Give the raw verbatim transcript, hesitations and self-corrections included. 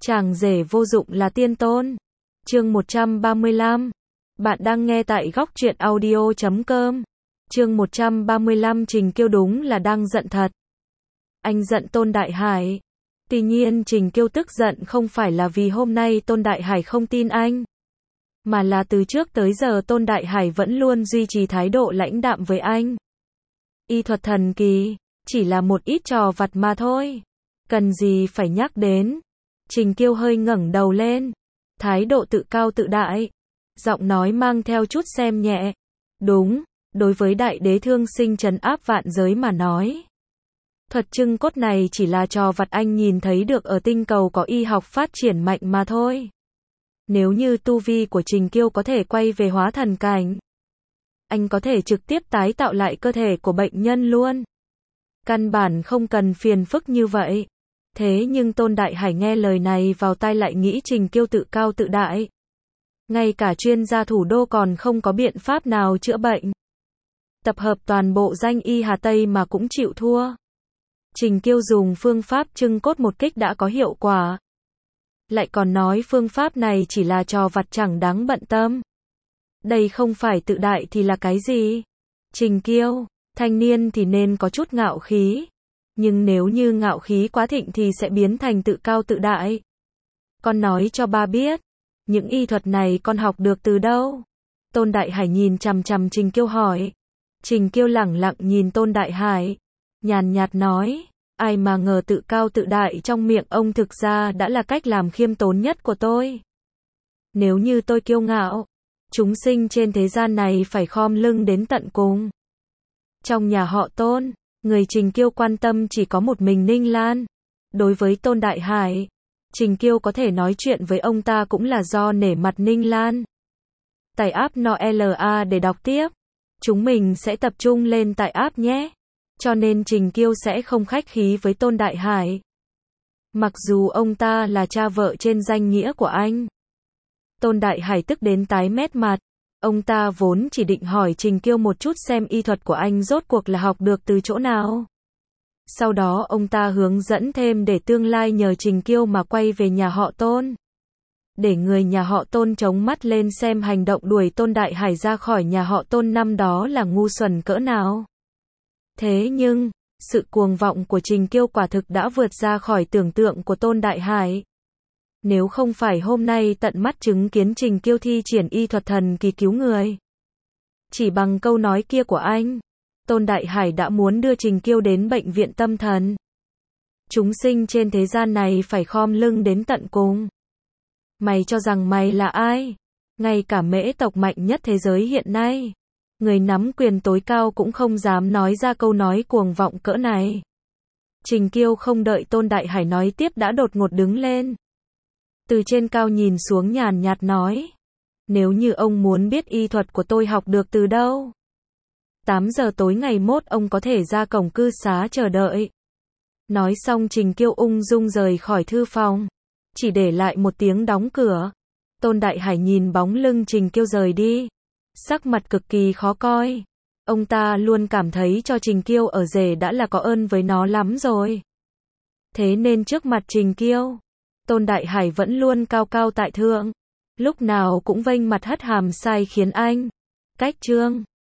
Chàng rể vô dụng là tiên tôn. Chương một trăm ba mươi lăm. Bạn đang nghe tại góc truyện audio chấm com. Chương một trăm ba mươi lăm. Trình Kiêu đúng là đang giận thật. Anh giận Tôn Đại Hải. Tuy nhiên Trình Kiêu tức giận không phải là vì hôm nay Tôn Đại Hải không tin anh, mà là từ trước tới giờ Tôn Đại Hải vẫn luôn duy trì thái độ lãnh đạm với anh. Y thuật thần kỳ, chỉ là một ít trò vặt mà thôi. Cần gì phải nhắc đến. Trình Kiêu hơi ngẩng đầu lên. Thái độ tự cao tự đại. Giọng nói mang theo chút xem nhẹ. Đúng, đối với đại đế thương sinh trấn áp vạn giới mà nói, thuật trưng cốt này chỉ là trò vặt anh nhìn thấy được ở tinh cầu có y học phát triển mạnh mà thôi. Nếu như tu vi của Trình Kiêu có thể quay về hóa thần cảnh, anh có thể trực tiếp tái tạo lại cơ thể của bệnh nhân luôn. Căn bản không cần phiền phức như vậy. Thế nhưng Tôn Đại Hải nghe lời này vào tai lại nghĩ Trình Kiêu tự cao tự đại. Ngay cả chuyên gia thủ đô còn không có biện pháp nào chữa bệnh. Tập hợp toàn bộ danh y Hà Tây mà cũng chịu thua. Trình Kiêu dùng phương pháp trưng cốt một kích đã có hiệu quả. Lại còn nói phương pháp này chỉ là trò vặt chẳng đáng bận tâm. Đây không phải tự đại thì là cái gì? Trình Kiêu, thanh niên thì nên có chút ngạo khí. Nhưng nếu như ngạo khí quá thịnh thì sẽ biến thành tự cao tự đại. Con nói cho ba biết, những y thuật này con học được từ đâu? Tôn Đại Hải nhìn chằm chằm Trình Kiêu hỏi. Trình Kiêu lẳng lặng nhìn Tôn Đại Hải, nhàn nhạt nói, ai mà ngờ tự cao tự đại trong miệng ông thực ra đã là cách làm khiêm tốn nhất của tôi. Nếu như tôi kiêu ngạo, chúng sinh trên thế gian này phải khom lưng đến tận cùng. Trong nhà họ Tôn, người Trình Kiêu quan tâm chỉ có một mình Ninh Lan. Đối với Tôn Đại Hải, Trình Kiêu có thể nói chuyện với ông ta cũng là do nể mặt Ninh Lan. Tải app en o la để đọc tiếp. Chúng mình sẽ tập trung lên tải app nhé. Cho nên Trình Kiêu sẽ không khách khí với Tôn Đại Hải. Mặc dù ông ta là cha vợ trên danh nghĩa của anh. Tôn Đại Hải tức đến tái mét mặt. Ông ta vốn chỉ định hỏi Trình Kiêu một chút xem y thuật của anh rốt cuộc là học được từ chỗ nào. Sau đó ông ta hướng dẫn thêm để tương lai nhờ Trình Kiêu mà quay về nhà họ Tôn. Để người nhà họ Tôn chống mắt lên xem hành động đuổi Tôn Đại Hải ra khỏi nhà họ Tôn năm đó là ngu xuẩn cỡ nào. Thế nhưng, sự cuồng vọng của Trình Kiêu quả thực đã vượt ra khỏi tưởng tượng của Tôn Đại Hải. Nếu không phải hôm nay tận mắt chứng kiến Trình Kiêu thi triển y thuật thần kỳ cứu người, chỉ bằng câu nói kia của anh, Tôn Đại Hải đã muốn đưa Trình Kiêu đến bệnh viện tâm thần. Chúng sinh trên thế gian này phải khom lưng đến tận cùng. Mày cho rằng mày là ai? Ngay cả mễ tộc mạnh nhất thế giới hiện nay, người nắm quyền tối cao cũng không dám nói ra câu nói cuồng vọng cỡ này. Trình Kiêu không đợi Tôn Đại Hải nói tiếp đã đột ngột đứng lên. Từ trên cao nhìn xuống nhàn nhạt nói. Nếu như ông muốn biết y thuật của tôi học được từ đâu, tám giờ tối ngày mốt ông có thể ra cổng cư xá chờ đợi. Nói xong Trình Kiêu ung dung rời khỏi thư phòng, chỉ để lại một tiếng đóng cửa. Tôn Đại Hải nhìn bóng lưng Trình Kiêu rời đi, sắc mặt cực kỳ khó coi. Ông ta luôn cảm thấy cho Trình Kiêu ở rể đã là có ơn với nó lắm rồi. Thế nên trước mặt Trình Kiêu, Tôn Đại Hải vẫn luôn cao cao tại thượng, lúc nào cũng vênh mặt hất hàm sai khiến anh. Cách chương